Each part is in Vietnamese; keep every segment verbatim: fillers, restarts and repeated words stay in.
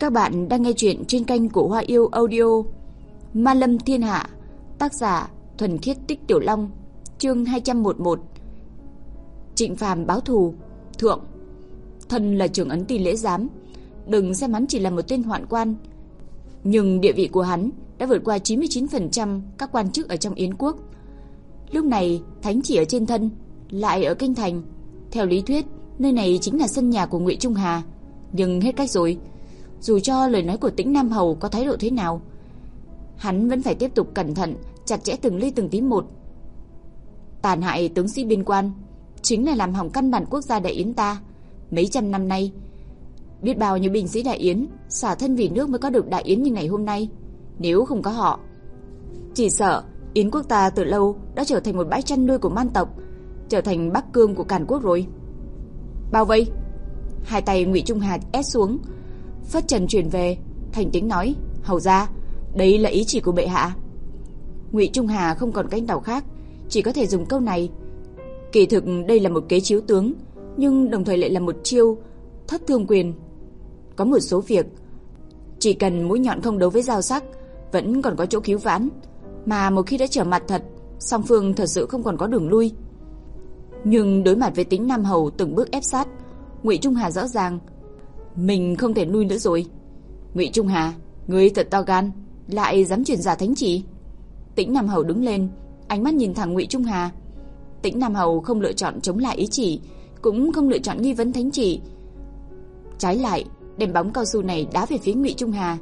Các bạn đang nghe chuyện trên kênh của Hoa Yêu Audio. Ma Lâm Thiên Hạ, tác giả Thuần Khiết Tích Tiểu Long, chương hai trăm mười một. Trịnh Phàm báo thù. Thượng. Thân là trưởng ấn Ti Lễ Giám, đừng xem hắn chỉ là một tên hoạn quan, nhưng địa vị của hắn đã vượt qua chín mươi chín phần trăm các quan chức ở trong Yến quốc. Lúc này thánh chỉ ở trên thân, lại ở kinh thành. Theo lý thuyết, nơi này chính là sân nhà của Ngụy Trung Hà, nhưng hết cách rồi. Dù cho lời nói của Tĩnh Nam Hầu có thái độ thế nào, hắn vẫn phải tiếp tục cẩn thận, chặt chẽ từng ly từng tí một. Tàn hại tướng sĩ biên quan chính là làm hỏng căn bản quốc gia Đại Yến ta. Mấy trăm năm nay, biết bao nhiêu binh sĩ Đại Yến xả thân vì nước mới có được Đại Yến như ngày hôm nay. Nếu không có họ, chỉ sợ Yến quốc ta từ lâu đã trở thành một bãi chăn nuôi của man tộc, trở thành Bắc Cương của Càn quốc rồi. Bao vây. Hai tay Ngụy Trung Hà ép xuống, phất trần chuyển về, thành tiếng nói: "Hầu gia, đây là ý chỉ của bệ hạ." Ngụy Trung Hà không còn cách nào khác, chỉ có thể dùng câu này. Kỳ thực đây là một kế chiếu tướng, nhưng đồng thời lại là một chiêu thất thương quyền. Có một số việc chỉ cần mũi nhọn không đấu với dao sắc, vẫn còn có chỗ cứu vãn, mà một khi đã trở mặt thật, song phương thật sự không còn có đường lui. Nhưng đối mặt với Tĩnh Nam Hầu từng bước ép sát, Ngụy Trung Hà rõ ràng mình không thể lui nữa rồi. "Ngụy Trung Hà, ngươi thật to gan, lại dám truyền giả thánh chỉ." Tĩnh Nam Hầu đứng lên, ánh mắt nhìn thẳng Ngụy Trung Hà. Tĩnh Nam Hầu không lựa chọn chống lại ý chỉ, cũng không lựa chọn nghi vấn thánh chỉ, trái lại đem bóng cao su này đá về phía Ngụy Trung Hà.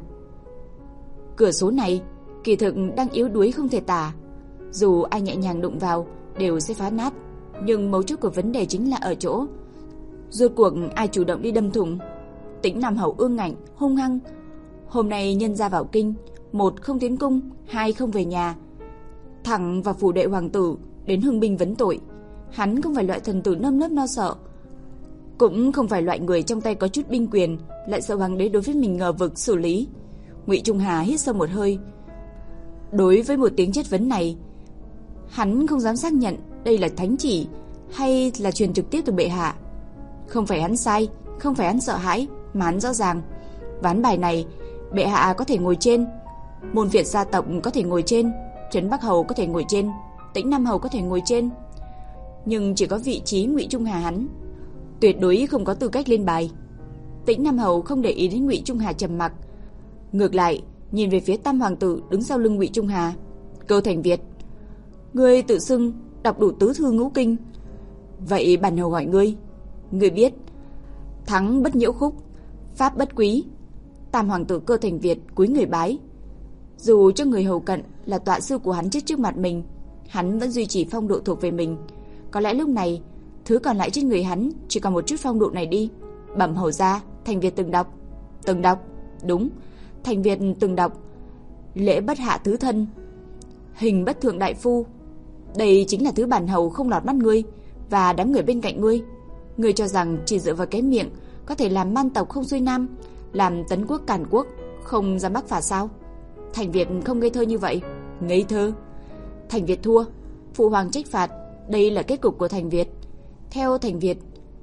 Cửa số này kỳ thực đang yếu đuối không thể tả, dù ai nhẹ nhàng đụng vào đều sẽ phá nát, nhưng mấu chốt của vấn đề chính là ở chỗ rốt cuộc ai chủ động đi đâm thủng. Tĩnh Nam Hầu ương ngạnh, hung hăng. Hôm nay nhân gia vào kinh, một không tiến cung, hai không về nhà, thẳng vào phủ đệ hoàng tử đến hưng binh vấn tội. Hắn không phải loại thần tử nơm nớp lo sợ, cũng không phải loại người trong tay có chút binh quyền lại sợ hoàng đế đối với mình ngờ vực xử lý. Ngụy Trung Hà hít sâu một hơi. Đối với một tiếng chất vấn này, hắn không dám xác nhận đây là thánh chỉ hay là truyền trực tiếp từ bệ hạ. Không phải hắn sai, không phải hắn sợ hãi, mà hắn rõ ràng ván bài này bệ hạ có thể ngồi trên, môn phiệt gia tộc có thể ngồi trên, Trấn Bắc Hầu có thể ngồi trên, Tĩnh Nam Hầu có thể ngồi trên, nhưng chỉ có vị trí Ngụy Trung Hà hắn tuyệt đối không có tư cách lên bài. Tĩnh Nam Hầu không để ý đến Ngụy Trung Hà trầm mặc, ngược lại nhìn về phía Tam hoàng tử đứng sau lưng Ngụy Trung Hà. "Cơ Thành Việt, ngươi tự xưng đọc đủ tứ thư ngũ kinh, vậy bản hầu hỏi ngươi, ngươi biết thắng bất nhiễu khúc, pháp bất quý?" Tam hoàng tử Cơ Thành Việt cúi người bái. Dù cho người hầu cận là tọa sư của hắn chết trước mặt mình, hắn vẫn duy trì phong độ thuộc về mình. Có lẽ lúc này thứ còn lại trên người hắn chỉ còn một chút phong độ này đi. "Bẩm hầu gia, Thành Việt từng đọc." "Từng đọc?" "Đúng, Thành Việt từng đọc lễ bất hạ tứ thân, hình bất thượng đại phu. Đây chính là thứ bản hầu không lọt mắt ngươi và đám người bên cạnh ngươi. Ngươi cho rằng chỉ dựa vào cái miệng có thể làm man tộc không xuôi nam, làm tấn quốc càn quốc không ra bắc phạt sao? Thành Việt không ngây thơ như vậy." "Ngây thơ?" "Thành Việt thua, phụ hoàng trách phạt, đây là kết cục của Thành Việt. Theo Thành Việt,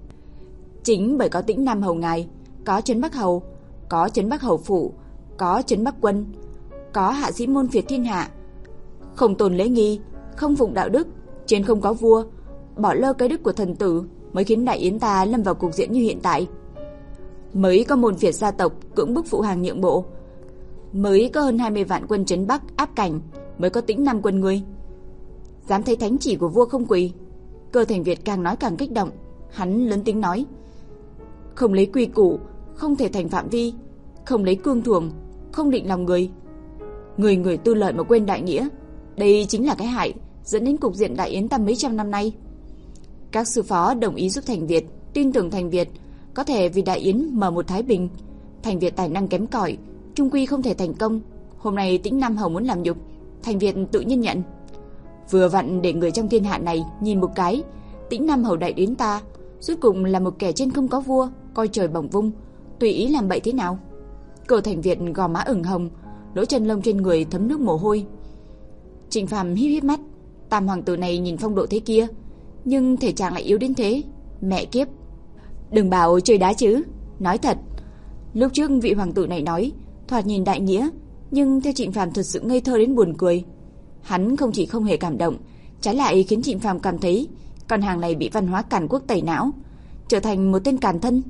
chính bởi có Tĩnh Nam Hầu ngài, có Trấn Bắc Hầu, có Trấn Bắc Hầu phủ, có Trấn Bắc quân, có hạ sĩ môn phiệt thiên hạ, không tôn lễ nghi, không phụng đạo đức, trên không có vua, bỏ lơ cái đức của thần tử, mới khiến Đại Yến ta lâm vào cục diện như hiện tại. Mới có môn phiệt gia tộc cưỡng bức phụ hàng nhượng bộ, mới có hơn hai mươi vạn quân trấn Bắc áp cảnh, mới có Tĩnh Nam quân ngươi dám thấy thánh chỉ của vua không quỳ." Cơ Thành Việt càng nói càng kích động, hắn lớn tiếng nói: "Không lấy quy củ, không thể thành phạm vi, không lấy cương thường, không định lòng người. Người người tư lợi mà quên đại nghĩa, đây chính là cái hại dẫn đến cục diện Đại Yến ta mấy trăm năm nay." Các sư phó đồng ý giúp Thành Việt, tin tưởng Thành Việt có thể vì Đại Yến mở một thái bình. Thành Việt tài năng kém cỏi, trung quy không thể thành công. Hôm nay Tĩnh Nam Hầu muốn làm nhục, Thành Việt tự nhiên nhận. Vừa vặn để người trong thiên hạ này nhìn một cái, Tĩnh Nam Hầu Đại Yến ta rốt cùng là một kẻ trên không có vua, coi trời bổng vung, tùy ý làm bậy thế nào. Cơ Thành Việt gò má ửng hồng, lỗ chân lông trên người thấm nước mồ hôi. Trịnh Phàm híp híp mắt, Tam hoàng tử này nhìn phong độ thế kia, nhưng thể trạng lại yếu đến thế, mẹ kiếp. Đừng bảo chơi đá chứ, nói thật, Lúc trước vị hoàng tử này nói, thoạt nhìn đại nghĩa, nhưng theo Trịnh Phàm thật sự ngây thơ đến buồn cười. Hắn không chỉ không hề cảm động, trái lại khiến Trịnh Phàm cảm thấy con hàng này bị văn hóa càn quốc tẩy não, trở thành một tên càn thân.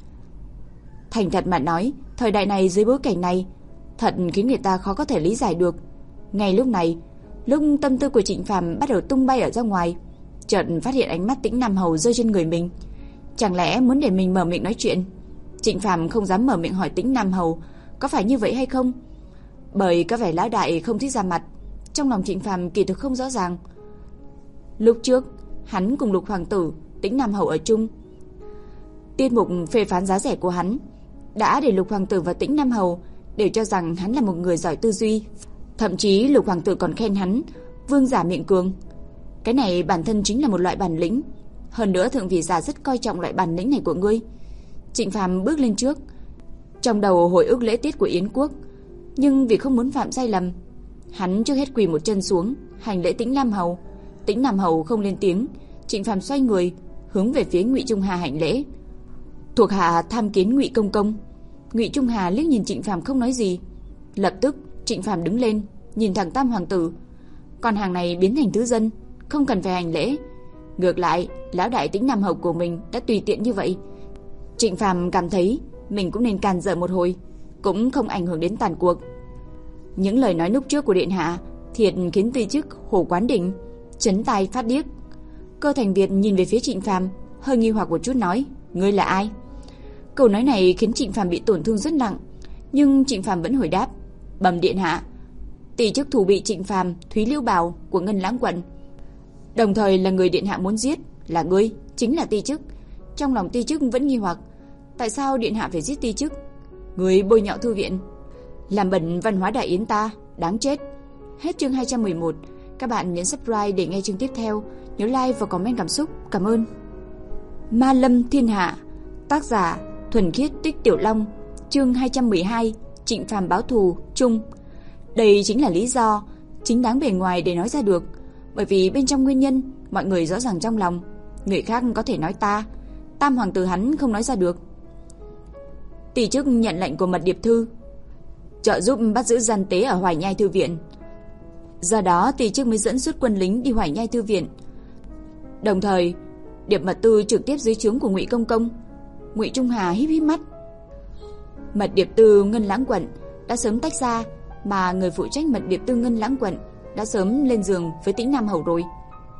Thành thật mà nói, thời đại này dưới bối cảnh này, thật khiến người ta khó có thể lý giải được. Ngay lúc này, lúc tâm tư của Trịnh Phàm bắt đầu tung bay ở ra ngoài, chợt phát hiện ánh mắt Tĩnh Nam Hầu rơi trên người mình. Chẳng lẽ muốn để mình mở miệng nói chuyện? Trịnh Phàm không dám mở miệng hỏi Tĩnh Nam Hầu có phải như vậy hay không, bởi có vẻ lão đại không thích ra mặt. Trong lòng Trịnh Phàm kỳ thực không rõ ràng. Lúc trước, hắn cùng Lục hoàng tử, Tĩnh Nam Hầu ở chung. Tiết mục phê phán giá rẻ của hắn đã để Lục hoàng tử và Tĩnh Nam Hầu đều cho rằng hắn là một người giỏi tư duy. Thậm chí Lục hoàng tử còn khen hắn vương giả miệng cường. Cái này bản thân chính là một loại bản lĩnh. Hơn nữa thượng vị giả rất coi trọng loại bản lĩnh này của ngươi. Trịnh Phàm bước lên trước, trong đầu hồi ức lễ tiết của Yến quốc, nhưng vì không muốn phạm sai lầm, hắn trước hết quỳ một chân xuống hành lễ Tĩnh Nam Hầu. Tĩnh Nam Hầu không lên tiếng. Trịnh Phàm xoay người hướng về phía Ngụy Trung Hà hành lễ. Thuộc hạ tham kiến Ngụy công công. Ngụy Trung Hà liếc nhìn Trịnh Phàm không nói gì. Lập tức Trịnh Phàm đứng lên, nhìn thẳng Tam hoàng tử. Con hàng này biến thành thứ dân, không cần phải hành lễ. Ngược lại, lão đại Tĩnh Nam Hầu của mình đã tùy tiện như vậy. Trịnh Phàm cảm thấy mình cũng nên càn dỡ một hồi, cũng không ảnh hưởng đến tàn cuộc. Những lời nói lúc trước của điện hạ thiệt khiến Tây Chức Hồ Quán Đỉnh chấn tai phát điếc. Cơ Thành Việt nhìn về phía Trịnh Phàm, hơi nghi hoặc một chút nói: "Ngươi là ai?" Câu nói này khiến Trịnh Phàm bị tổn thương rất nặng, nhưng Trịnh Phàm vẫn hồi đáp: "Bẩm điện hạ, Tây Chức thủ bị Trịnh Phàm, Thúy Liêu Bảo của Ngân Lãng quận, đồng thời là người điện hạ muốn giết, là ngươi, chính là Tây Chức." Trong lòng Tây Chức vẫn nghi hoặc, tại sao điện hạ phải giết Tây Chức? Người bôi nhọ thư viện, làm bẩn văn hóa Đại Yến ta, đáng chết. Hết chương hai trăm mười một. Các bạn nhấn subscribe để nghe chương tiếp theo, nhớ like và comment cảm xúc. Cảm ơn. Ma Lâm Thiên Hạ, tác giả Thuần Khiết Tích Tiểu Long, chương hai trăm mười hai. Trịnh Phàm báo thù chung. Đây chính là lý do chính đáng bề ngoài để nói ra được, bởi vì bên trong nguyên nhân mọi người rõ ràng trong lòng. Người khác có thể nói ta, Tam hoàng tử hắn không nói ra được. Tỷ chức nhận lệnh của Mật Điệp Thư, trợ giúp bắt giữ gian tế ở Hoài Nhai thư viện. Do đó tỷ chức mới dẫn xuất quân lính đi Hoài Nhai thư viện. Đồng thời, Điệp Mật Tư trực tiếp dưới trướng của Ngụy công công. Ngụy Trung Hà híp híp mắt. Mật Điệp Tư Ngân Lãng quận đã sớm tách ra, mà người phụ trách Mật Điệp Tư Ngân Lãng quận đã sớm lên giường với Tĩnh Nam Hầu rồi.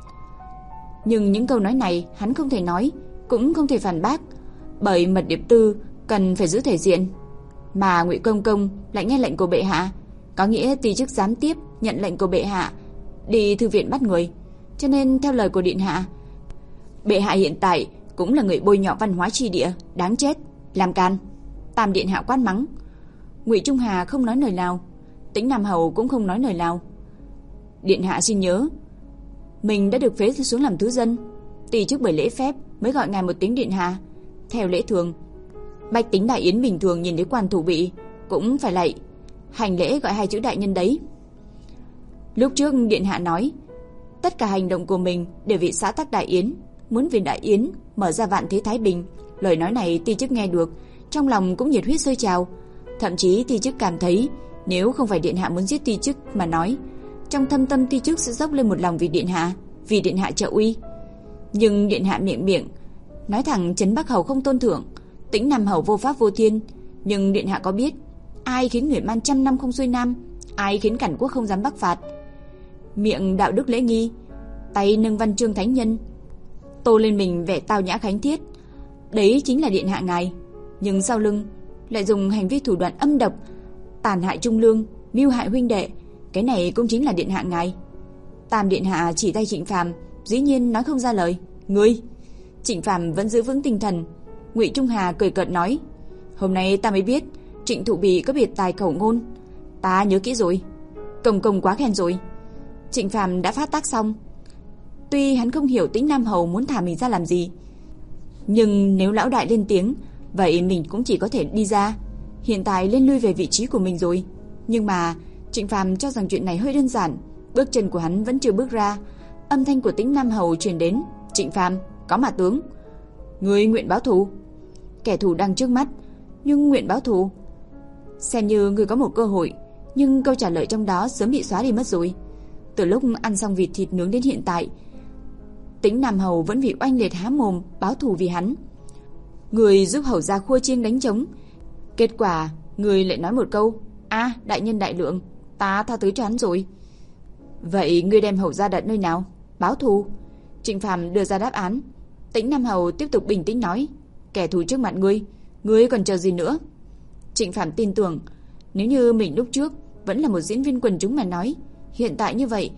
Nhưng những câu nói này hắn không thể nói, cũng không thể phản bác, bởi Mật Điệp Tư cần phải giữ thể diện, mà Ngụy công công lại nghe lệnh của bệ hạ, có nghĩa Tỳ chức gián tiếp nhận lệnh của bệ hạ đi thư viện bắt người. Cho nên theo lời của điện hạ, bệ hạ hiện tại cũng là người bôi nhọ văn hóa tri địa, đáng chết, làm can. Tam điện hạ quát mắng. Ngụy Trung Hà không nói lời nào, Tĩnh Nam Hầu cũng không nói lời nào. Điện hạ xin nhớ, mình đã được phế xuống làm thứ dân, Tỳ chức bởi lễ phép mới gọi ngài một tiếng điện hạ. Theo lễ thường, bách tính Đại Yến bình thường nhìn thấy quan thủ bị cũng phải lạy, hành lễ gọi hai chữ đại nhân đấy. Lúc trước điện hạ nói tất cả hành động của mình đều vì xã tắc Đại Yến, muốn vì Đại Yến mở ra vạn thế thái bình. Lời nói này Tỳ chức nghe được, trong lòng cũng nhiệt huyết sôi trào. Thậm chí Tỳ chức cảm thấy nếu không phải điện hạ muốn giết Tỳ chức mà nói, trong thâm tâm Tỳ chức sẽ dốc lên một lòng vì điện hạ, vì điện hạ trợ uy. Nhưng điện hạ miệng miệng nói thẳng Trấn Bắc Hầu không tôn thượng, Tĩnh Nam Hầu vô pháp vô thiên. Nhưng điện hạ có biết ai khiến người Man trăm năm không xuôi nam, ai khiến cản quốc không dám bắc phạt? Miệng đạo đức lễ nghi, tay nâng văn chương thánh nhân, tô lên mình vẻ tao nhã khánh thiết, đấy chính là điện hạ ngài. Nhưng sau lưng lại dùng hành vi thủ đoạn âm độc, tàn hại trung lương, mưu hại huynh đệ, cái này cũng chính là điện hạ ngài. Tam điện hạ chỉ tay Trịnh Phàm, dĩ nhiên nói không ra lời. Ngươi! Trịnh Phàm vẫn giữ vững tinh thần. Ngụy Trung Hà cười cợt nói: hôm nay ta mới biết Trịnh Thụ Bì có biệt tài khẩu ngôn, ta nhớ kỹ rồi. Công công quá khen rồi. Trịnh Phàm đã phát tác xong. Tuy hắn không hiểu Tĩnh Nam Hầu muốn thả mình ra làm gì, nhưng nếu lão đại lên tiếng, vậy mình cũng chỉ có thể đi ra. Hiện tại lên lui về vị trí của mình rồi. Nhưng mà Trịnh Phàm cho rằng chuyện này hơi đơn giản. Bước chân của hắn vẫn chưa bước ra, âm thanh của Tĩnh Nam Hầu truyền đến: Trịnh Phàm, có mà tướng. Ngươi nguyện báo thù. Kẻ thù đang trước mắt, nhưng nguyện báo thù. Xem như ngươi có một cơ hội, nhưng câu trả lời trong đó sớm bị xóa đi mất rồi. Từ lúc ăn xong vịt thịt nướng đến hiện tại, Tĩnh Nam Hầu vẫn bị oanh liệt há mồm báo thù vì hắn. Người giúp hầu gia khua chiêng đánh trống, kết quả người lại nói một câu: "A, đại nhân đại lượng, ta tha thứ cho hắn rồi." Vậy ngươi đem hầu gia đặt nơi nào? Báo thù. Trịnh Phàm đưa ra đáp án. Tĩnh Nam Hầu tiếp tục bình tĩnh nói: "Kẻ thù trước mặt ngươi, ngươi còn chờ gì nữa?" Trịnh Phàm tin tưởng, nếu như mình lúc trước vẫn là một diễn viên quần chúng mà nói, hiện tại như vậy,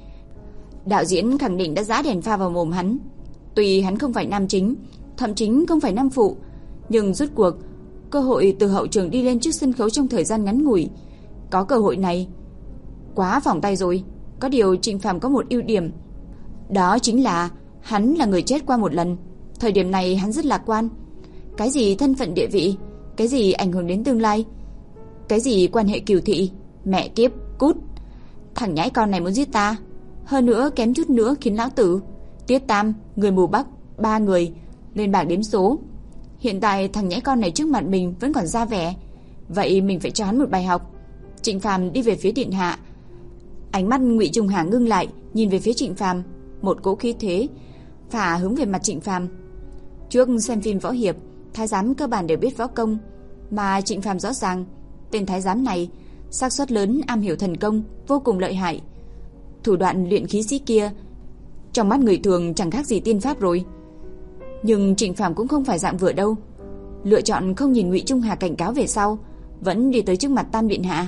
đạo diễn khẳng định đã giã đèn pha vào mồm hắn. Tuy hắn không phải nam chính, thậm chí không phải nam phụ, nhưng rốt cuộc cơ hội từ hậu trường đi lên trước sân khấu trong thời gian ngắn ngủi, có cơ hội này quá vòng tay rồi. Có điều Trịnh Phàm có một ưu điểm, đó chính là hắn là người chết qua một lần. Thời điểm này hắn rất lạc quan. Cái gì thân phận địa vị, cái gì ảnh hưởng đến tương lai, cái gì quan hệ cừu thị, mẹ kiếp, cút. Thằng nhãi con này muốn giết ta, hơn nữa kém chút nữa khiến lão tử Tiết Tam, người mù Bắc, ba người lên bảng đếm số. Hiện tại thằng nhãi con này trước mặt mình vẫn còn ra vẻ, vậy mình phải cho hắn một bài học. Trịnh Phàm đi về phía điện hạ, ánh mắt Ngụy Trung Hà ngưng lại, nhìn về phía Trịnh Phàm, một cỗ khí thế phả hướng về mặt Trịnh Phàm. Trước xem phim võ hiệp, thái giám cơ bản đều biết võ công, mà Trịnh Phàm rõ ràng tên thái giám này xác suất lớn am hiểu thần công, vô cùng lợi hại. Thủ đoạn luyện khí sĩ kia trong mắt người thường chẳng khác gì tiên pháp rồi. Nhưng Trịnh Phàm cũng không phải dạng vừa đâu, lựa chọn không nhìn Ngụy Trung Hà cảnh cáo về sau, vẫn đi tới trước mặt Tam điện hạ.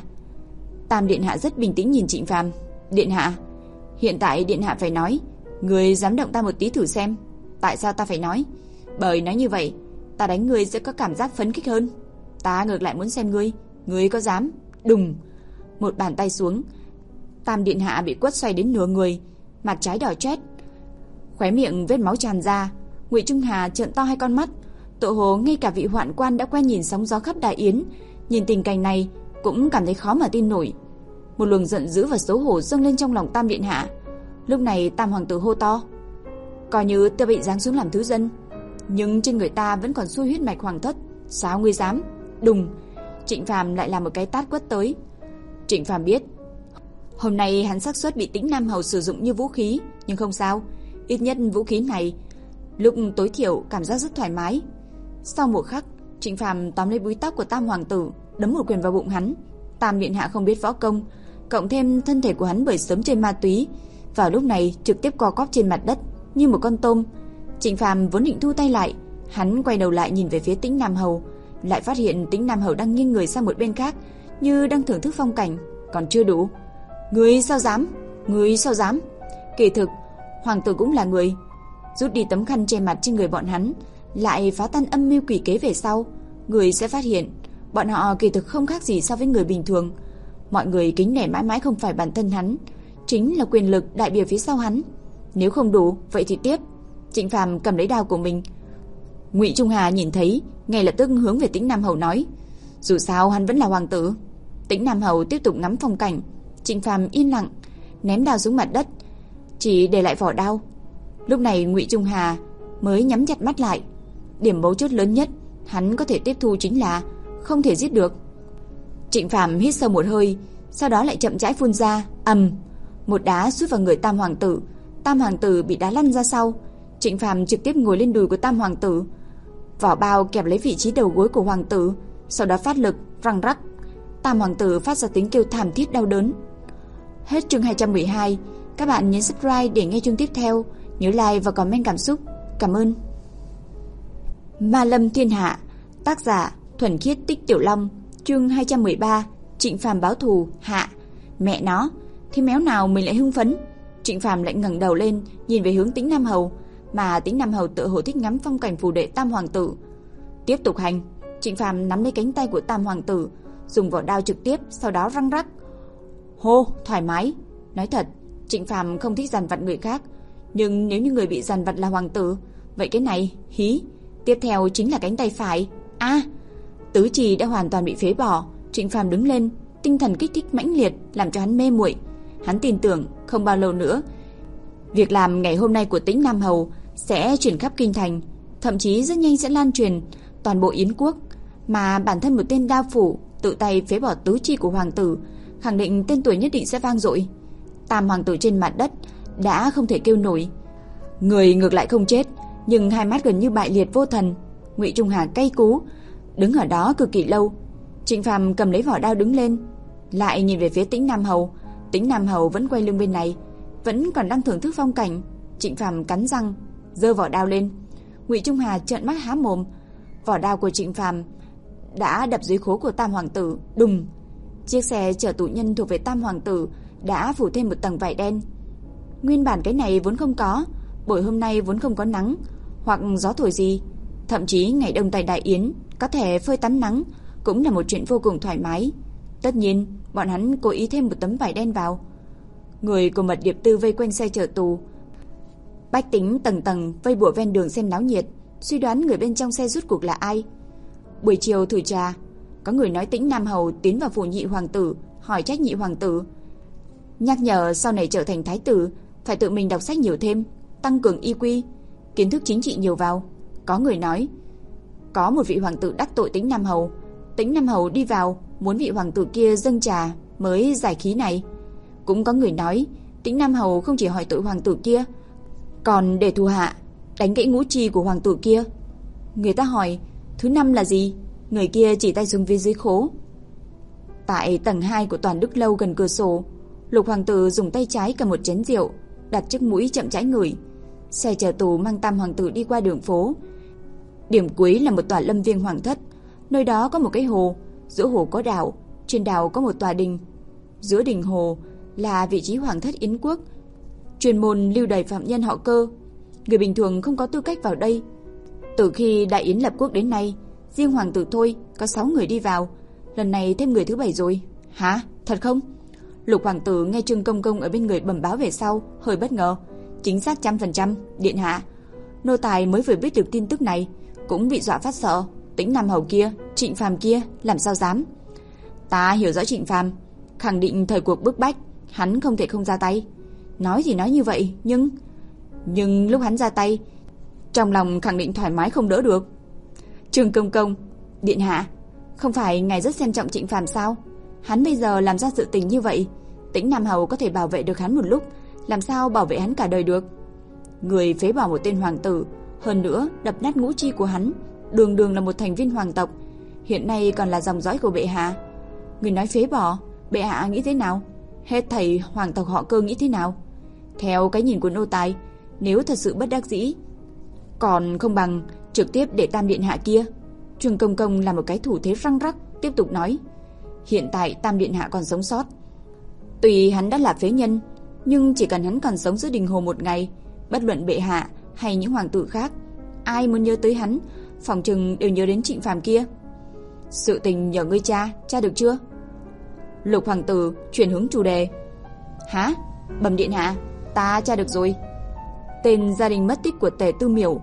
Tam điện hạ rất bình tĩnh nhìn Trịnh Phàm. "Điện hạ, hiện tại điện hạ phải nói, người dám động ta một tí thử xem." "Tại sao ta phải nói?" "Bởi nói như vậy, ta đánh ngươi sẽ có cảm giác phấn khích hơn. Ta ngược lại muốn xem ngươi, ngươi có dám?" Đùng, một bàn tay xuống, Tam điện hạ bị quất xoay đến nửa người, mặt trái đỏ chét, khóe miệng vết máu tràn ra. Ngụy Trung Hà trợn to hai con mắt, tựa hồ ngay cả vị hoạn quan đã quen nhìn sóng gió khắp Đại Yến, nhìn tình cảnh này cũng cảm thấy khó mà tin nổi. Một luồng giận dữ và xấu hổ dâng lên trong lòng Tam điện hạ. Lúc này Tam hoàng tử hô to: "Coi như ta bị giáng xuống làm thứ dân, nhưng trên người ta vẫn còn xuôi huyết mạch hoàng thất, sao ngươi dám?" Đùng, Trịnh Phàm lại làm một cái tát quất tới. Trịnh Phàm biết hôm nay hắn xác suất bị Tĩnh Nam Hầu sử dụng như vũ khí, nhưng không sao, ít nhất vũ khí này lúc tối thiểu cảm giác rất thoải mái. Sau một khắc, Trịnh Phàm tóm lấy búi tóc của Tam hoàng tử, đấm một quyền vào bụng hắn. Tam điện hạ không biết võ công, cộng thêm thân thể của hắn bởi sớm trên ma túy, vào lúc này trực tiếp co quắp trên mặt đất như một con tôm. Trịnh Phàm vốn định thu tay lại, hắn quay đầu lại nhìn về phía Tĩnh Nam Hầu, lại phát hiện Tĩnh Nam Hầu đang nghiêng người sang một bên khác, như đang thưởng thức phong cảnh. Còn chưa đủ. "Ngươi sao dám? Ngươi sao dám?" Kỳ thực, hoàng tử cũng là người. Rút đi tấm khăn che mặt trên người bọn hắn, lại phá tan âm mưu quỷ kế về sau, người sẽ phát hiện bọn họ kỳ thực không khác gì so với người bình thường. Mọi người kính nể mãi mãi không phải bản thân hắn, chính là quyền lực đại biểu phía sau hắn. Nếu không đủ, vậy thì tiếp. Trịnh Phàm cầm lấy đao của mình. Ngụy Trung Hà nhìn thấy, ngay lập tức hướng về Tĩnh Nam Hầu nói: "Dù sao hắn vẫn là hoàng tử." Tĩnh Nam Hầu tiếp tục ngắm phong cảnh. Trịnh Phàm yên lặng, ném đao xuống mặt đất, chỉ để lại vỏ đao. Lúc này Ngụy Trung Hà mới nhắm chặt mắt lại. Điểm mấu chốt lớn nhất hắn có thể tiếp thu chính là không thể giết được. Trịnh Phàm hít sâu một hơi, sau đó lại chậm rãi phun ra. Ầm, một đá sút vào người Tam hoàng tử. Tam hoàng tử bị đá lăn ra sau. Trịnh Phàm trực tiếp ngồi lên đùi của Tam hoàng tử, vỏ bao kẹp lấy vị trí đầu gối của hoàng tử, sau đó phát lực, răng rắc. Tam hoàng tử phát ra tiếng kêu thảm thiết đau đớn. Hết chương hai trăm mười hai. Các bạn nhấn subscribe để nghe chương tiếp theo, nhớ like và comment cảm xúc. Cảm ơn. Ma Lâm Thiên Hạ, tác giả Thuần Khiết Tích Tiểu Long, chương hai trăm mười ba. Trịnh Phàm báo thù hạ. Mẹ nó, thế méo nào mình lại hưng phấn. Trịnh Phàm lại ngẩng đầu lên, nhìn về hướng Tĩnh Nam Hầu, mà Tĩnh Nam Hầu tựa hồ thích ngắm phong cảnh phủ đệ Tam hoàng tử. Tiếp tục hành. Trịnh Phàm nắm lấy cánh tay của Tam hoàng tử, dùng vỏ đao trực tiếp, sau đó răng rắc. Hô, thoải mái. Nói thật, Trịnh Phàm không thích dằn vặt người khác, nhưng nếu như người bị dằn vặt là hoàng tử, vậy cái này, hí. Tiếp theo chính là cánh tay phải. A, à, tứ chi đã hoàn toàn bị phế bỏ. Trịnh Phàm đứng lên, tinh thần kích thích mãnh liệt làm cho hắn mê muội. Hắn tin tưởng không bao lâu nữa, việc làm ngày hôm nay của Tĩnh Nam Hầu sẽ truyền khắp kinh thành, thậm chí rất nhanh sẽ lan truyền toàn bộ Yến quốc. Mà bản thân một tên đao phủ tự tay phế bỏ tứ chi của hoàng tử, khẳng định tên tuổi nhất định sẽ vang dội. Tam hoàng tử trên mặt đất đã không thể kêu nổi, người ngược lại không chết, nhưng hai mắt gần như bại liệt vô thần. Ngụy Trung Hà cay cú đứng ở đó cực kỳ lâu. Trịnh Phàm cầm lấy vỏ đao đứng lên, lại nhìn về phía Tĩnh Nam Hầu. Tĩnh Nam Hầu vẫn quay lưng bên này, vẫn còn đang thưởng thức phong cảnh. Trịnh Phàm cắn răng, giơ vỏ đao lên. Ngụy Trung Hà trợn mắt há mồm. Vỏ đao của Trịnh Phàm đã đập dưới khố của Tam hoàng tử, đùng. Chiếc xe chở tù nhân thuộc về Tam hoàng tử đã phủ thêm một tầng vải đen. Nguyên bản cái này vốn không có, buổi hôm nay vốn không có nắng hoặc gió thổi gì, thậm chí ngày đông tại Đại Yến có thể phơi tắm nắng cũng là một chuyện vô cùng thoải mái. Tất nhiên, bọn hắn cố ý thêm một tấm vải đen vào. Người của Mật Điệp Tư vây quanh xe chở tù, bách tính tầng tầng vây bủa ven đường xem náo nhiệt, suy đoán người bên trong xe rốt cuộc là ai. Buổi chiều thử trà, có người nói Tĩnh Nam Hầu tiến vào phủ Nhị hoàng tử, hỏi trách Nhị hoàng tử, nhắc nhở sau này trở thành thái tử phải tự mình đọc sách nhiều thêm, tăng cường i quy, kiến thức chính trị nhiều vào. Có người nói có một vị hoàng tử đắc tội Tĩnh Nam Hầu, Tĩnh Nam Hầu đi vào muốn vị hoàng tử kia dâng trà mới giải khí này. Cũng có người nói Tĩnh Nam Hầu không chỉ hỏi tội hoàng tử kia, còn để thù hạ đánh gãy ngũ chi của hoàng tử kia. Người ta hỏi thứ năm là gì, người kia chỉ tay xuống phía dưới khố. Tại tầng hai của Toàn Đức lâu gần cửa sổ, Lục hoàng tử dùng tay trái cầm một chén rượu đặt trước mũi chậm rãi ngửi. Xe chở tù mang Tam hoàng tử đi qua đường phố. Điểm cuối là một tòa lâm viên hoàng thất, nơi đó có một cái hồ, giữa hồ có đảo, trên đảo có một tòa đình. Giữa đình hồ là vị trí hoàng thất Yến quốc, chuyên môn lưu đày phạm nhân họ Cơ. Người bình thường không có tư cách vào đây. Từ khi Đại Yến lập quốc đến nay, riêng hoàng tử thôi có sáu người đi vào, lần này thêm người thứ bảy rồi. Hả? Thật không? Lục hoàng tử nghe Trương Công Công ở bên người bẩm báo về sau, hơi bất ngờ. Chính xác trăm phần trăm, điện hạ. Nô tài mới vừa biết được tin tức này, cũng bị dọa phát sợ. Tĩnh Nam Hầu kia, Trịnh Phàm kia, làm sao dám? Ta hiểu rõ Trịnh Phàm, khẳng định thời cuộc bức bách, hắn không thể không ra tay. Nói thì nói như vậy, nhưng nhưng lúc hắn ra tay, trong lòng khẳng định thoải mái không đỡ được. Trương Công Công, điện hạ, không phải ngài rất xem trọng Trịnh Phàm sao? Hắn bây giờ làm ra sự tình như vậy, Tĩnh Nam Hầu có thể bảo vệ được hắn một lúc, làm sao bảo vệ hắn cả đời được? Người phế bỏ một tên hoàng tử, hơn nữa đập nát ngũ chi của hắn, đường đường là một thành viên hoàng tộc, hiện nay còn là dòng dõi của bệ hạ. Người nói phế bỏ, bệ hạ nghĩ thế nào? Hết thầy hoàng tộc họ Cơ nghĩ thế nào? Theo cái nhìn của nô tài, nếu thật sự bất đắc dĩ, còn không bằng trực tiếp để Tam điện hạ kia. Trương Công Công là một cái thủ thế răng rắc, tiếp tục nói, hiện tại Tam điện hạ còn sống sót, tuy hắn đã là phế nhân, nhưng chỉ cần hắn còn sống giữa đình hồ một ngày, bất luận bệ hạ hay những hoàng tử khác, ai muốn nhớ tới hắn, phòng chừng đều nhớ đến Trịnh Phàm kia. Sự tình nhờ ngươi cha, cha được chưa? Lục hoàng tử chuyển hướng chủ đề. Hả? Bẩm điện hạ, ta tra được rồi. Tên gia đình mất tích của Tề Tư Miểu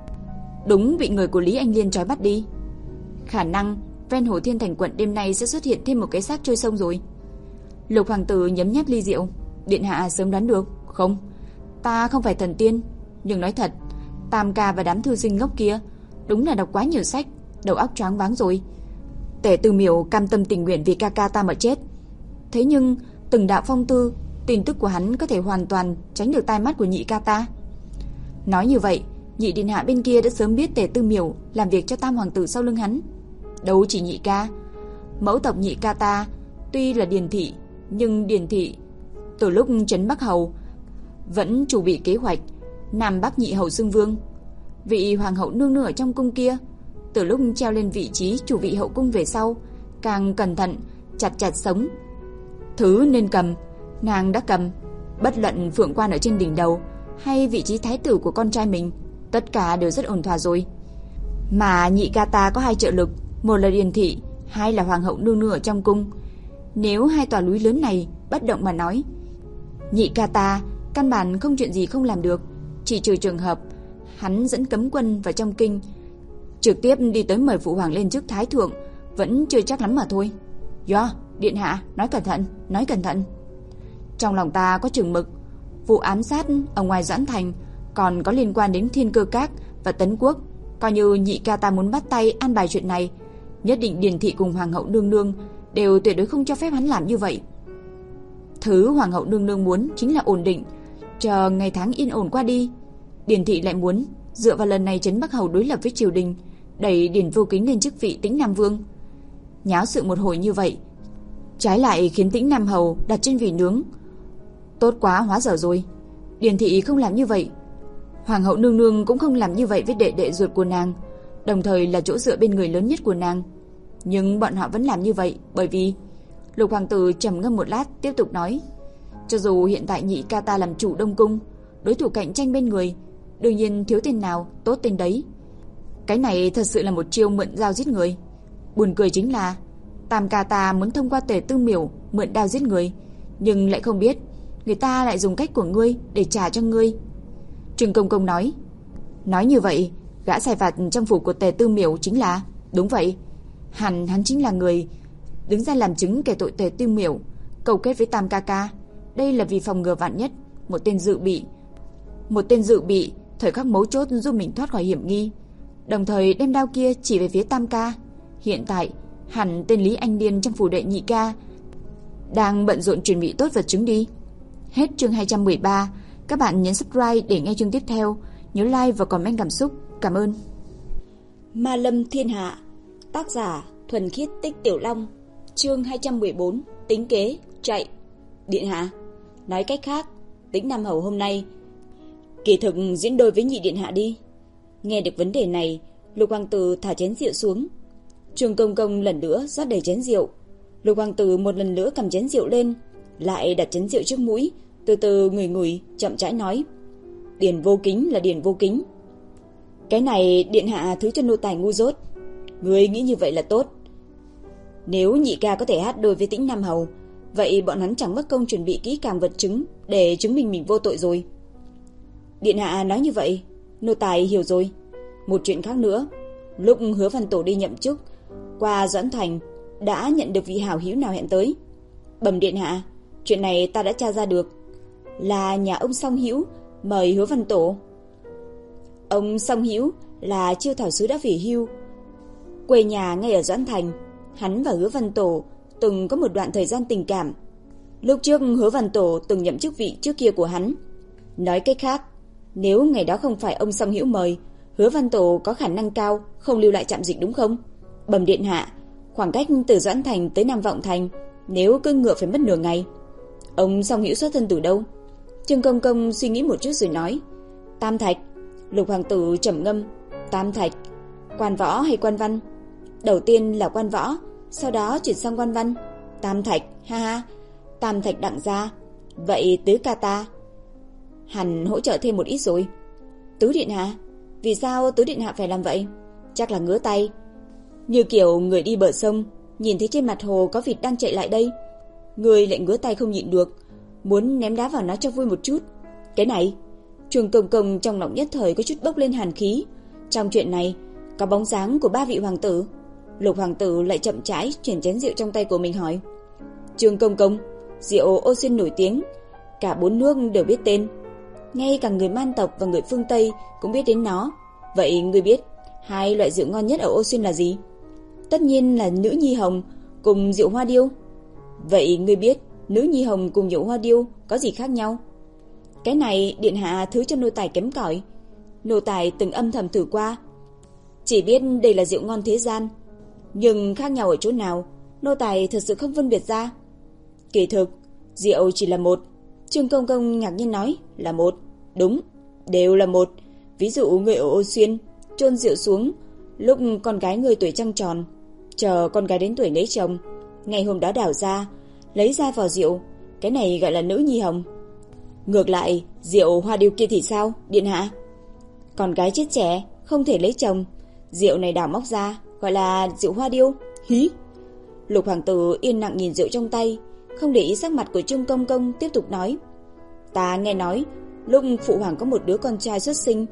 đúng bị người của Lý Anh Liên trói bắt đi. Khả năng ven hồ Thiên Thành quận đêm nay sẽ xuất hiện thêm một cái xác trôi sông rồi. Lục hoàng tử nhấm nháp ly rượu. Điện hạ sớm đoán được. Không, ta không phải thần tiên, nhưng nói thật, Tam ca và đám thư sinh ngốc kia đúng là đọc quá nhiều sách, đầu óc choáng váng rồi. Tề Tư Miểu cam tâm tình nguyện vì ca ca ta mà chết, thế nhưng từng đạo phong tư, tin tức của hắn có thể hoàn toàn tránh được tai mắt của nhị ca ta. Nói như vậy, nhị điện hạ bên kia đã sớm biết Tề Tư Miểu làm việc cho Tam hoàng tử sau lưng hắn. Đâu chỉ nhị ca, mẫu tộc nhị ca ta tuy là Điền thị, nhưng Điền thị từ lúc Trấn Bắc Hầu vẫn chủ bị kế hoạch Nam Bắc nhị hầu xưng vương. Vị hoàng hậu nương nương ở trong cung kia, từ lúc treo lên vị trí chủ vị hậu cung về sau, càng cẩn thận chặt chặt sống. Thứ nên cầm, nàng đã cầm, bất luận phượng quan ở trên đỉnh đầu hay vị trí thái tử của con trai mình, tất cả đều rất ổn thỏa rồi. Mà nhị ca ta có hai trợ lực, một là Điền thị, hai là hoàng hậu nương nương ở trong cung. Nếu hai tòa núi lớn này bất động mà nói, nhị ca ta căn bản không chuyện gì không làm được, chỉ trừ trường hợp hắn dẫn cấm quân vào trong kinh, trực tiếp đi tới mời phụ hoàng lên chức thái thượng, vẫn chưa chắc lắm mà thôi. Do, điện hạ, nói cẩn thận, nói cẩn thận. Trong lòng ta có chừng mực, vụ ám sát ở ngoài Doãn Thành còn có liên quan đến Thiên Cơ Các và Tấn Quốc, coi như nhị ca ta muốn bắt tay an bài chuyện này, Nhất định Điền thị cùng hoàng hậu nương nương đều tuyệt đối không cho phép hắn làm như vậy. Thứ hoàng hậu nương nương muốn chính là ổn định, chờ ngày tháng yên ổn qua đi. Điền thị lại muốn dựa vào lần này trấn Bắc Hầu đối lập với triều đình, đẩy Điền Vô Kính lên chức vị Tĩnh Nam Vương. Nháo sự một hồi như vậy, trái lại khiến Tĩnh Nam Hầu đặt trên vỉ nướng. Tốt quá, hóa dở rồi. Điền thị không làm như vậy, hoàng hậu nương nương cũng không làm như vậy với đệ đệ ruột của nàng, đồng thời là chỗ dựa bên người lớn nhất của nàng. Nhưng bọn họ vẫn làm như vậy bởi vì... Lục hoàng tử trầm ngâm một lát tiếp tục nói, cho dù hiện tại nhị ca ta làm chủ Đông Cung, đối thủ cạnh tranh bên người, đương nhiên thiếu tên nào tốt tên đấy. Cái này thật sự là một chiêu mượn dao giết người. Buồn cười chính là tam ca ta muốn thông qua Tề Tư Miểu mượn đao giết người, nhưng lại không biết người ta lại dùng cách của ngươi để trả cho ngươi. Trừng Công Công nói, nói như vậy gã sai vặt trong phủ của Tề Tư Miểu chính là... Đúng vậy, hẳn hắn chính là người đứng ra làm chứng kẻ tội Tề Tư Miểu cầu kết với tam ca ca. Đây là vì phòng ngừa vạn nhất, một tên dự bị, một tên dự bị thời khắc mấu chốt giúp mình thoát khỏi hiểm nghi, đồng thời đem đao kia chỉ về phía tam ca. Hiện tại hẳn tên Lý Anh Điên trong phủ đệ nhị ca đang bận rộn chuẩn bị tốt vật chứng đi. Hết chương hai trăm mười ba. Các bạn nhấn subscribe để nghe chương tiếp theo. Nhớ like và comment cảm xúc. Cảm ơn. Ma Lâm Thiên Hạ. Tác giả Thuần Khiết Tích Tiểu Long. Chương hai trăm mười bốn. Tính kế chạy. Điện hạ, nói cách khác, Tĩnh Nam Hầu hôm nay kỳ thực diễn đôi với nhị điện hạ đi. Nghe được vấn đề này, Lục hoàng tử thả chén rượu xuống. Trương Công Công lần nữa rót đầy chén rượu. Lục hoàng tử một lần nữa cầm chén rượu lên, lại đặt chén rượu trước mũi, từ từ ngửi ngửi, chậm rãi nói, Điền Vô Kính là Điền Vô Kính. Cái này điện hạ thứ cho nô tài ngu dốt. Người nghĩ như vậy là tốt. Nếu nhị ca có thể hát đôi với Tĩnh Nam Hầu, vậy bọn hắn chẳng mất công chuẩn bị kỹ càng vật chứng để chứng minh mình vô tội rồi. Điện hạ nói như vậy, nô tài hiểu rồi. Một chuyện khác nữa, lúc Hứa Văn Tổ đi nhậm chức, qua Doãn Thành đã nhận được vị hảo hữu nào hẹn tới. Bẩm điện hạ, chuyện này ta đã tra ra được, là nhà ông Song Hữu mời Hứa Văn Tổ. Ông Song Hữu là chiêu thảo sứ đã về hưu, quê nhà ngay ở Doãn Thành. Hắn và Hứa Văn Tổ từng có một đoạn thời gian tình cảm. Lúc trước Hứa Văn Tổ từng nhậm chức vị trước kia của hắn. Nói cách khác, nếu ngày đó không phải ông Song Hữu mời, Hứa Văn Tổ có khả năng cao không lưu lại trạm dịch đúng không? Bẩm điện hạ, khoảng cách từ Doãn Thành tới Nam Vọng Thành nếu cưỡi ngựa phải mất nửa ngày. Ông Song Hữu xuất thân từ đâu? Trương Công Công suy nghĩ một chút rồi nói, Tam Thạch. Lục hoàng tử trầm ngâm, Tam Thạch, quan võ hay quan văn? Đầu tiên là quan võ, sau đó chuyển sang quan văn. Tam Thạch, ha ha. Tam Thạch đặng gia. Vậy tứ ca ta hẳn hỗ trợ thêm một ít rồi. Tứ điện hạ? Vì sao tứ điện hạ phải làm vậy? Chắc là ngứa tay, như kiểu người đi bờ sông, nhìn thấy trên mặt hồ có vịt đang chạy lại đây, người lại ngứa tay không nhịn được, muốn ném đá vào nó cho vui một chút. Cái này, Trương Công Công trong lòng nhất thời có chút bốc lên hàn khí. Trong chuyện này có bóng dáng của ba vị hoàng tử. Lục hoàng tử lại chậm rãi chuyển chén rượu trong tay của mình hỏi, Trương Công Công, rượu Ô Xuyên nổi tiếng, cả bốn nước đều biết tên, ngay cả người Man tộc và người phương Tây cũng biết đến nó. Vậy ngươi biết hai loại rượu ngon nhất ở Ô Xuyên là gì? Tất nhiên là Nữ Nhi Hồng cùng rượu Hoa Điêu. Vậy ngươi biết Nữ Nhi Hồng cùng rượu Hoa Điêu có gì khác nhau? Cái này điện hạ thứ cho nô tài kém cỏi. Nô tài từng âm thầm thử qua, chỉ biết đây là rượu ngon thế gian, nhưng khác nhau ở chỗ nào, nô tài thật sự không phân biệt ra. Kỳ thực, rượu chỉ là một. Trương Công Công ngạc nhiên nói, là một. Đúng, đều là một. Ví dụ người ở Ô Xuyên chôn rượu xuống lúc con gái người tuổi trăng tròn, chờ con gái đến tuổi lấy chồng, ngày hôm đó đảo ra, lấy ra vò rượu, cái này gọi là Nữ Nhi Hồng. Ngược lại, rượu Hoa Điêu kia thì sao, điện hạ? Con gái chết trẻ, không thể lấy chồng, rượu này đảo móc ra, gọi là rượu Hoa Điêu. Hí! Lục hoàng tử yên lặng nhìn rượu trong tay, không để ý sắc mặt của Trương Công Công, tiếp tục nói, ta nghe nói lúc phụ hoàng có một đứa con trai xuất sinh,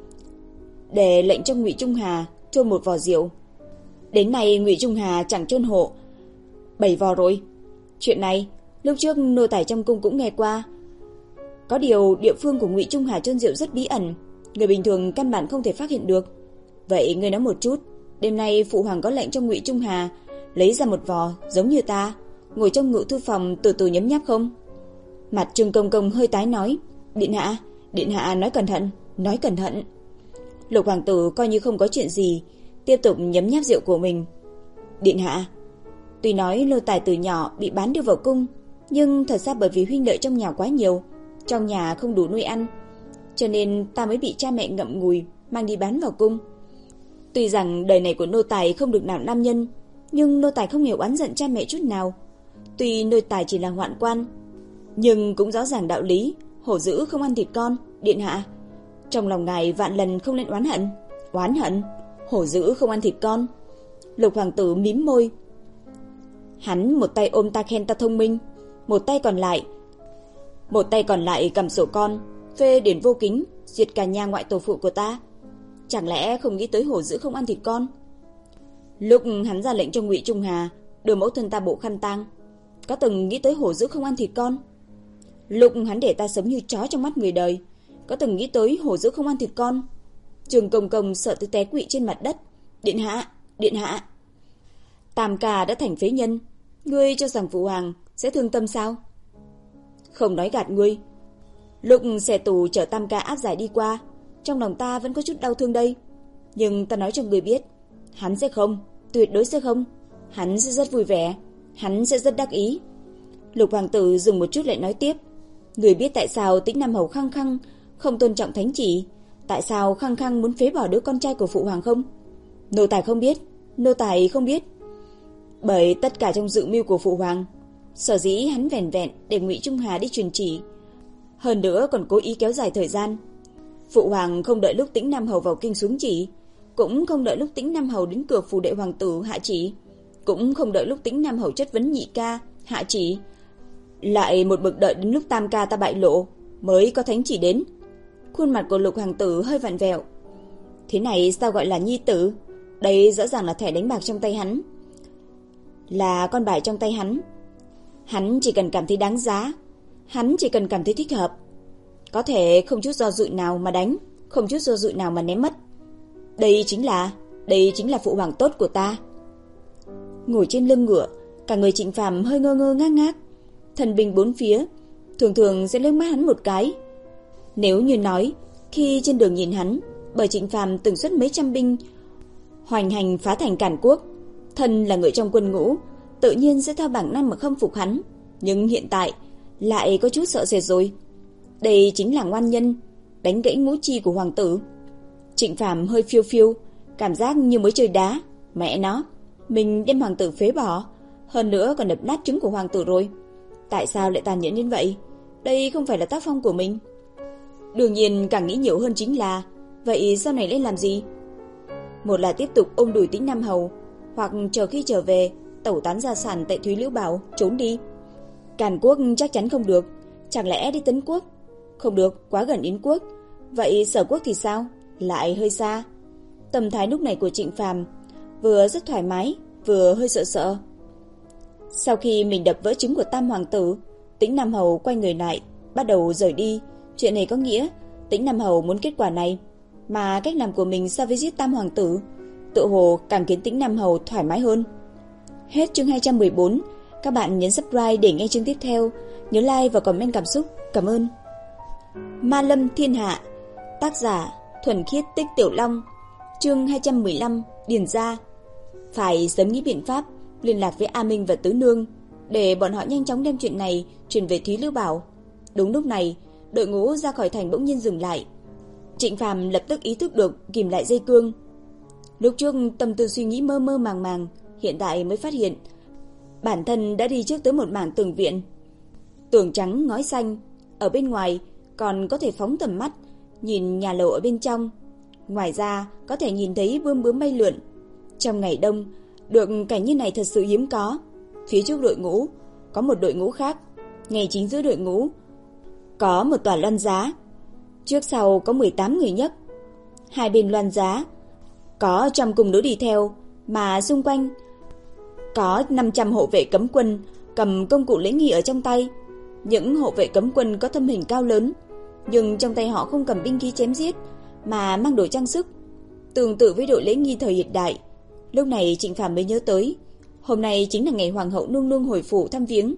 để lệnh cho Ngụy Trung Hà chôn một vò rượu. Đến nay Ngụy Trung Hà chẳng chôn hộ bảy vò rồi. Chuyện này lúc trước nô tài trong cung cũng nghe qua. Có điều địa phương của Ngụy Trung Hà chôn rượu rất bí ẩn, người bình thường căn bản không thể phát hiện được. Vậy ngươi nói một chút, Đêm nay phụ hoàng có lệnh cho Ngụy Trung Hà lấy ra một vò giống như ta, ngồi trong ngự thư phòng từ từ nhấm nháp không? Mặt Trương Công Công hơi tái nói, điện hạ, điện hạ nói cẩn thận, nói cẩn thận. Lục hoàng tử coi như không có chuyện gì, tiếp tục nhấm nháp rượu của mình. Điện hạ, tuy nói Lô Tài từ nhỏ bị bán đưa vào cung, nhưng thật ra bởi vì huynh đệ trong nhà quá nhiều, trong nhà không đủ nuôi ăn, cho nên ta mới bị cha mẹ ngậm ngùi mang đi bán vào cung. Tuy rằng đời này của nô tài không được nào nam nhân, nhưng nô tài không hề oán giận cha mẹ chút nào. Tuy nô tài chỉ là hoạn quan, nhưng cũng rõ ràng đạo lý, hổ dữ không ăn thịt con. Điện hạ, trong lòng ngài vạn lần không nên oán hận. Oán hận? Hổ dữ không ăn thịt con? Lục hoàng tử mím môi. Hắn một tay ôm ta khen ta thông minh, một tay còn lại một tay còn lại cầm sổ con phê điển vô kính, diệt cả nhà ngoại tổ phụ của ta. Chẳng lẽ không nghĩ tới hổ dữ không ăn thịt con? Lúc hắn ra lệnh cho Ngụy Trung Hà đưa mẫu thân ta bộ khăn tang, có từng nghĩ tới hổ dữ không ăn thịt con? Lúc hắn để ta sống như chó trong mắt người đời, có từng nghĩ tới hổ dữ không ăn thịt con? Trương Công Công sợ tới té quỵ trên mặt đất. Điện hạ, điện hạ, Tam ca đã thành phế nhân, ngươi cho rằng phụ hoàng sẽ thương tâm sao? Không nói gạt ngươi, lúc xe tù chở Tam ca áp giải đi qua, trong lòng ta vẫn có chút đau thương đây. Nhưng ta nói cho ngươi biết, hắn sẽ không, tuyệt đối sẽ không. Hắn sẽ rất vui vẻ, hắn sẽ rất đắc ý. Lục hoàng tử dừng một chút lại nói tiếp, ngươi biết tại sao Tĩnh Nam Hầu khăng khăng không tôn trọng thánh chỉ, tại sao khăng khăng muốn phế bỏ đứa con trai của phụ hoàng không? Nô tài không biết, nô tài không biết. Bởi tất cả trong dự mưu của phụ hoàng, sở dĩ hắn vẻn vẹn để Ngụy Trung Hà đi truyền chỉ, hơn nữa còn cố ý kéo dài thời gian. Phụ hoàng không đợi lúc Tĩnh Nam Hầu vào kinh xuống chỉ, cũng không đợi lúc Tĩnh Nam Hầu đến cửa phủ đệ hoàng tử hạ chỉ, cũng không đợi lúc Tĩnh Nam Hầu chất vấn nhị ca hạ chỉ, lại một mực đợi đến lúc Tam ca ta bại lộ mới có thánh chỉ đến. Khuôn mặt của Lục hoàng tử hơi vặn vẹo. Thế này sao gọi là nhi tử? Đây rõ ràng là thẻ đánh bạc trong tay hắn, là con bài trong tay hắn. Hắn chỉ cần cảm thấy đáng giá, hắn chỉ cần cảm thấy thích hợp, có thể không chút do dự nào mà đánh, không chút do dự nào mà ném mất. Đây chính là, đây chính là phụ hoàng tốt của ta. Ngồi trên lưng ngựa, cả người Trịnh Phàm hơi ngơ ngơ ngác ngác. Thần binh bốn phía thường thường sẽ liếc mắt hắn một cái. Nếu như nói khi trên đường nhìn hắn, bởi Trịnh Phàm từng xuất mấy trăm binh hoành hành phá thành càn quốc, thân là người trong quân ngũ, tự nhiên sẽ theo bản năng mà khâm phục hắn. Nhưng hiện tại lại có chút sợ sệt rồi. Đây chính là ngoan nhân, đánh gãy ngũ chi của hoàng tử. Trịnh Phàm hơi phiêu phiêu, cảm giác như mới chơi đá. Mẹ nó, mình đem hoàng tử phế bỏ, hơn nữa còn đập nát trứng của hoàng tử rồi. Tại sao lại tàn nhẫn đến vậy? Đây không phải là tác phong của mình. Đương nhiên càng nghĩ nhiều hơn chính là, vậy sau này lên làm gì? Một là tiếp tục ôm đùi Tĩnh Nam Hầu, hoặc chờ khi trở về tẩu tán gia sản tại Thúy Liễu Bảo, trốn đi. Càn Quốc chắc chắn không được, chẳng lẽ đi Tấn Quốc? Không được, quá gần Yến Quốc. Vậy Sở Quốc thì sao? Lại hơi xa. Tâm thái lúc này của Trịnh Phàm vừa rất thoải mái, vừa hơi sợ sợ. Sau khi mình đập vỡ trứng của Tam hoàng tử, Tĩnh Nam Hầu quay người lại, bắt đầu rời đi. Chuyện này có nghĩa Tĩnh Nam Hầu muốn kết quả này, mà cách làm của mình so với giết Tam hoàng tử tự hồ càng khiến Tĩnh Nam Hầu thoải mái hơn. Hết chương hai trăm mười bốn. Các bạn nhấn subscribe để nghe chương tiếp theo. Nhớ like và comment cảm xúc. Cảm ơn. Ma Lâm Thiên Hạ. Tác giả Thuần Khiết Tích Tiểu Long. Chương hai trăm mười lăm. Điền Gia. Phải sớm nghĩ biện pháp liên lạc với A Minh và Tứ Nương, để bọn họ nhanh chóng đem chuyện này truyền về Thúy Liễu Bảo. Đúng lúc này, đội ngũ ra khỏi thành bỗng nhiên dừng lại. Trịnh Phàm lập tức ý thức được kìm lại dây cương. Lúc trước tâm tư suy nghĩ mơ mơ màng màng, hiện tại mới phát hiện bản thân đã đi trước tới một mảng tường viện. Tường trắng ngói xanh, ở bên ngoài còn có thể phóng tầm mắt nhìn nhà lầu ở bên trong. Ngoài ra có thể nhìn thấy bướm bướm bay lượn. Trong ngày đông, được cảnh như này thật sự hiếm có. Phía trước đội ngũ có một đội ngũ khác, ngay chính giữa đội ngũ có một tòa loan giá. Trước sau có mười tám người nhấc. Hai bên loan giá có trăm cung nữ đi theo, mà xung quanh có năm trăm hộ vệ cấm quân cầm công cụ lễ nghi ở trong tay. Những hộ vệ cấm quân có thân hình cao lớn, nhưng trong tay họ không cầm binh khí chém giết, mà mang đồ trang sức. Tương tự với đội lễ nghi thời hiện đại, Lúc này Trịnh Phàm mới nhớ tới, hôm nay chính là ngày hoàng hậu nương nương hồi phủ thăm viếng.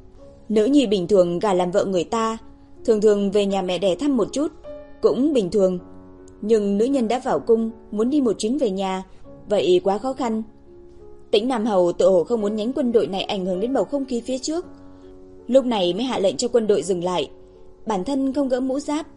Nữ nhi bình thường gả làm vợ người ta, thường thường về nhà mẹ đẻ thăm một chút, cũng bình thường. Nhưng nữ nhân đã vào cung, muốn đi một chuyến về nhà, vậy quá khó khăn. Tĩnh Nam Hầu tự hồ không muốn nhánh quân đội này ảnh hưởng đến bầu không khí phía trước, lúc này mới hạ lệnh cho quân đội dừng lại. Bản thân không gỡ mũ giáp,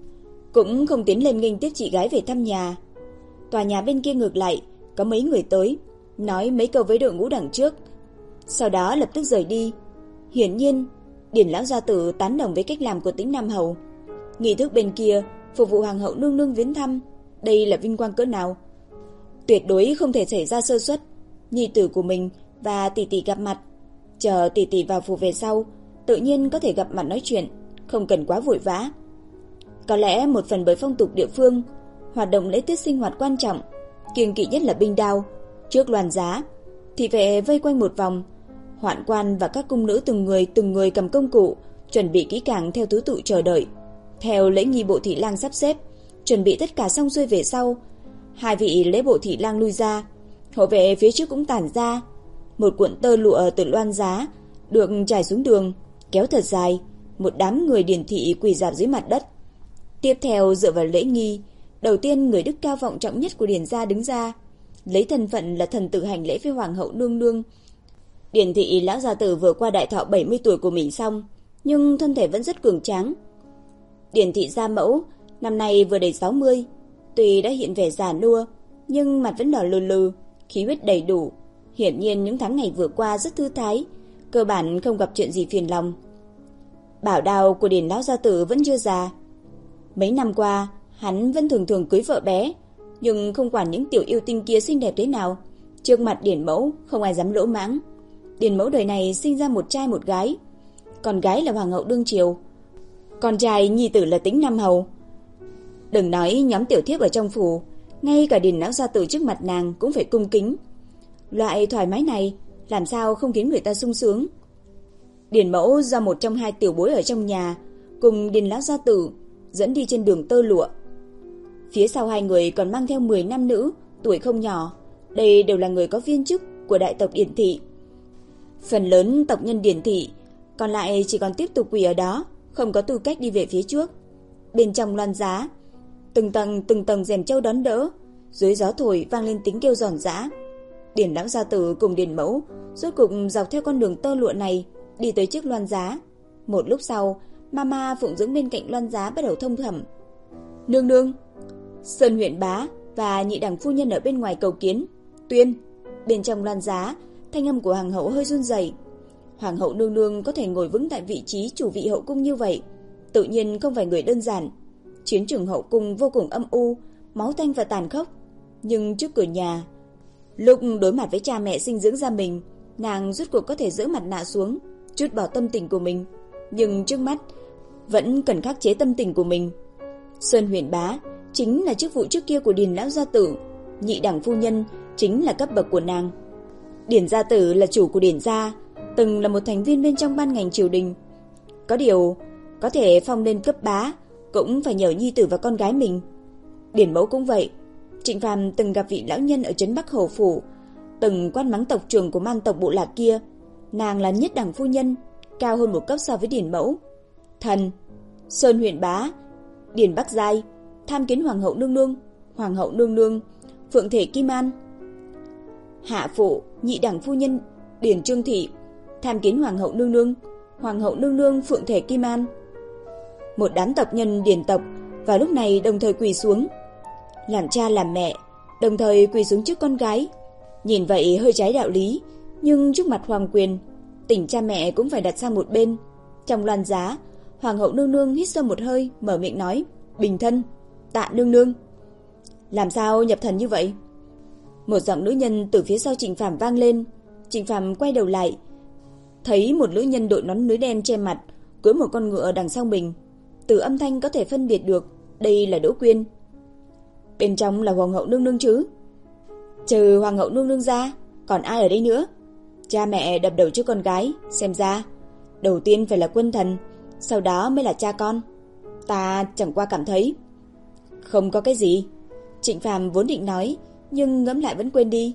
cũng không tiến lên nghênh tiếp chị gái về thăm nhà. Tòa nhà bên kia ngược lại, có mấy người tới, nói mấy câu với đội ngũ đằng trước, sau đó lập tức rời đi. Hiển nhiên, Điền lão gia tử tán đồng với cách làm của Tĩnh Nam Hầu. Nghi thức bên kia phục vụ hoàng hậu nương nương viếng thăm, đây là vinh quang cỡ nào. Tuyệt đối không thể xảy ra sơ suất. Nhi tử của mình và tỷ tỷ gặp mặt, chờ tỷ tỷ vào phủ về sau, tự nhiên có thể gặp mặt nói chuyện, không cần quá vội vã. Có lẽ một phần bởi phong tục địa phương, hoạt động lễ tiết sinh hoạt quan trọng, kiêng kỵ nhất là binh đao. Trước loàn giá, thị vệ vây quanh một vòng, hoạn quan và các cung nữ từng người từng người cầm công cụ, chuẩn bị kỹ càng theo thứ tự chờ đợi. Theo lễ nghi bộ thị lang sắp xếp, chuẩn bị tất cả xong xuôi về sau, hai vị lễ bộ thị lang lui ra, hộ vệ phía trước cũng tản ra. Một cuộn tơ lụa từ loan giá được trải xuống đường, kéo thật dài, một đám người Điền thị quỳ rạp dưới mặt đất. Tiếp theo dựa vào lễ nghi, đầu tiên người đức cao vọng trọng nhất của Điền gia đứng ra, lấy thân phận là thần tử hành lễ với hoàng hậu nương nương. Điền thị lão gia tử vừa qua đại thọ bảy mươi tuổi của mình xong, nhưng thân thể vẫn rất cường tráng. Điền thị gia mẫu năm nay vừa đầy sáu mươi, tuy đã hiện vẻ già nua, nhưng mặt vẫn đỏ lừ lừ, khí huyết đầy đủ. Hiển nhiên những tháng ngày vừa qua rất thư thái, cơ bản không gặp chuyện gì phiền lòng. Bảo đao của Điền lão gia tử vẫn chưa già. Mấy năm qua, hắn vẫn thường thường cưới vợ bé, nhưng không quản những tiểu yêu tinh kia xinh đẹp thế nào, trước mặt Điền mẫu không ai dám lỗ mãng. Điền mẫu đời này sinh ra một trai một gái, con gái là hoàng hậu đương triều, con trai nhi tử là Tĩnh Nam Hầu. Đừng nói nhóm tiểu thiếp ở trong phủ, ngay cả Điền lão gia tử trước mặt nàng cũng phải cung kính. Loại thoải mái này làm sao không khiến người ta sung sướng. Điền mẫu do một trong hai tiểu bối ở trong nhà cùng Điền lão gia tử dẫn đi trên đường tơ lụa. Phía sau hai người còn mang theo mười nam nữ, tuổi không nhỏ. Đây đều là người có viên chức của đại tộc Điền thị. Phần lớn tộc nhân Điền thị còn lại chỉ còn tiếp tục quỳ ở đó, không có tư cách đi về phía trước. Bên trong loan giá, từng tầng từng tầng rèm châu đón đỡ, dưới gió thổi vang lên tiếng kêu giòn giã. Điền lão gia tử cùng Điền mẫu rốt cục dọc theo con đường tơ lụa này đi tới trước loan giá. Một lúc sau, mama phụng dưỡng bên cạnh loan giá bắt đầu thông thẩm. Nương nương, Sơn huyện bá và nhị đẳng phu nhân ở bên ngoài cầu kiến. Tuyên. Bên trong loan giá, thanh âm của hoàng hậu hơi run rẩy. Hoàng hậu nương nương có thể ngồi vững tại vị trí chủ vị hậu cung như vậy, tự nhiên không phải người đơn giản. Chiến trường hậu cung vô cùng âm u, máu tanh và tàn khốc. Nhưng trước cửa nhà, lúc đối mặt với cha mẹ sinh dưỡng ra mình, nàng rốt cuộc có thể giỡ mặt nạ xuống, trút bỏ tâm tình của mình. Nhưng trước mắt vẫn cần khắc chế tâm tình của mình. Sơn huyện bá chính là chức vụ trước kia của Điền lão gia tử, nhị đẳng phu nhân chính là cấp bậc của nàng. Điền gia tử là chủ của Điền gia, từng là một thành viên bên trong ban ngành triều đình. Có điều có thể phong lên cấp bá cũng phải nhờ nhi tử và con gái mình. Điền mẫu cũng vậy. Trịnh Phàm từng gặp vị lão nhân ở trấn Bắc Hầu phủ, từng quát mắng tộc trưởng của man tộc bộ lạc kia. Nàng là nhất đẳng phu nhân, cao hơn một cấp so với Điền mẫu. Thần, Sơn huyện bá, Điền Bắc Giai, tham kiến hoàng hậu nương nương, hoàng hậu nương nương, phượng thể Kim An. Hạ phụ, nhị đẳng phu nhân Điền Trương thị, tham kiến hoàng hậu nương nương, hoàng hậu nương nương phượng thể Kim An. Một đám tộc nhân Điền tộc vào lúc này đồng thời quỳ xuống, làm cha làm mẹ đồng thời quỳ xuống trước con gái. Nhìn vậy hơi trái đạo lý, nhưng trước mặt hoàng quyền, tình cha mẹ cũng phải đặt sang một bên. Trong loan giá, hoàng hậu nương nương hít sâu một hơi, mở miệng nói: "Bình thân, tạ nương nương." Làm sao nhập thần như vậy? Một giọng nữ nhân từ phía sau Trịnh Phàm vang lên. Trịnh Phàm quay đầu lại, thấy một nữ nhân đội nón lưới đen che mặt, cưỡi một con ngựa đằng sau mình. Từ âm thanh có thể phân biệt được đây là Đỗ Quyên. Bên trong là hoàng hậu nương nương chứ? Trừ hoàng hậu nương nương ra, còn ai ở đây nữa? Cha mẹ đập đầu trước con gái, xem ra đầu tiên phải là quân thần, sau đó mới là cha con. Ta chẳng qua cảm thấy không có cái gì. Trịnh Phàm vốn định nói, nhưng ngẫm lại vẫn quên đi.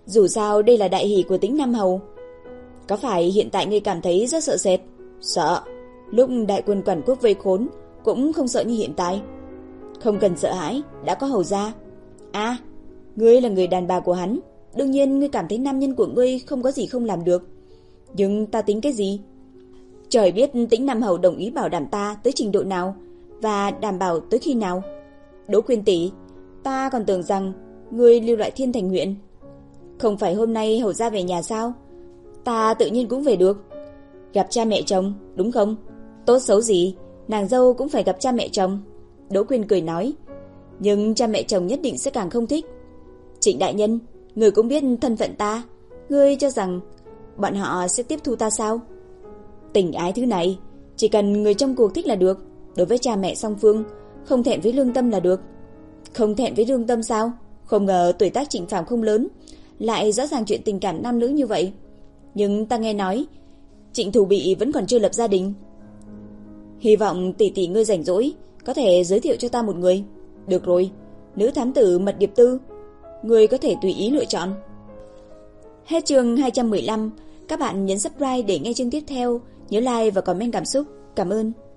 Dù sao đây là đại hỷ của Tĩnh Nam Hầu. Có phải hiện tại ngươi cảm thấy rất sợ sệt? Sợ. Lúc đại quân quản quốc vây khốn cũng không sợ như hiện tại. Không cần sợ hãi, đã có hầu gia. À, ngươi là người đàn bà của hắn, đương nhiên ngươi cảm thấy nam nhân của ngươi không có gì không làm được. Nhưng ta tính cái gì? Trời biết Tĩnh Nam Hầu đồng ý bảo đảm ta tới trình độ nào, và đảm bảo tới khi nào. Đỗ Quyên tỷ, ta còn tưởng rằng ngươi lưu lại Thiên Thành huyện. Không phải hôm nay hầu gia về nhà sao? Ta tự nhiên cũng về được. Gặp cha mẹ chồng, đúng không? Tốt xấu gì, nàng dâu cũng phải gặp cha mẹ chồng. Đỗ Quyên cười nói. Nhưng cha mẹ chồng nhất định sẽ càng không thích. Trịnh đại nhân, ngươi cũng biết thân phận ta, ngươi cho rằng bọn họ sẽ tiếp thu ta sao? Tình ái thứ này, chỉ cần người trong cuộc thích là được. Đối với cha mẹ song phương, không thẹn với lương tâm là được. Không thẹn với lương tâm sao? Không ngờ tuổi tác Trịnh Phàm không lớn, lại rõ ràng chuyện tình cảm nam nữ như vậy. Nhưng ta nghe nói Trịnh Thủ Bị vẫn còn chưa lập gia đình. Hy vọng tỷ tỷ ngươi rảnh rỗi có thể giới thiệu cho ta một người. Được rồi, nữ thám tử Mật Điệp Tư, ngươi có thể tùy ý lựa chọn. Hết chương hai trăm mười lăm. Các bạn nhấn subscribe để nghe chương tiếp theo. Nhớ like và comment cảm xúc. Cảm ơn.